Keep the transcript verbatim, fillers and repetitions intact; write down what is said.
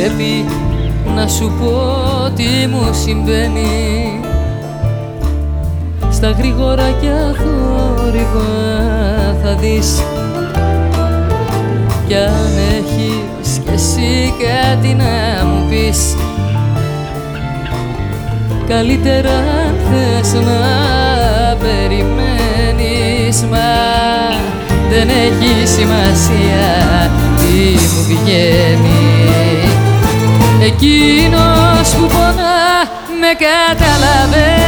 πρέπει να σου πω τι μου συμβαίνει. Στα γρήγορα κι αθόρυβα θα δεις κι αν έχεις κι εσύ κάτι να μου πεις. Καλύτερα αν θες να περιμένεις, μα δεν έχει σημασία τι μου βγαίνει. Εκείνος που πονά με καταλαβαίνει.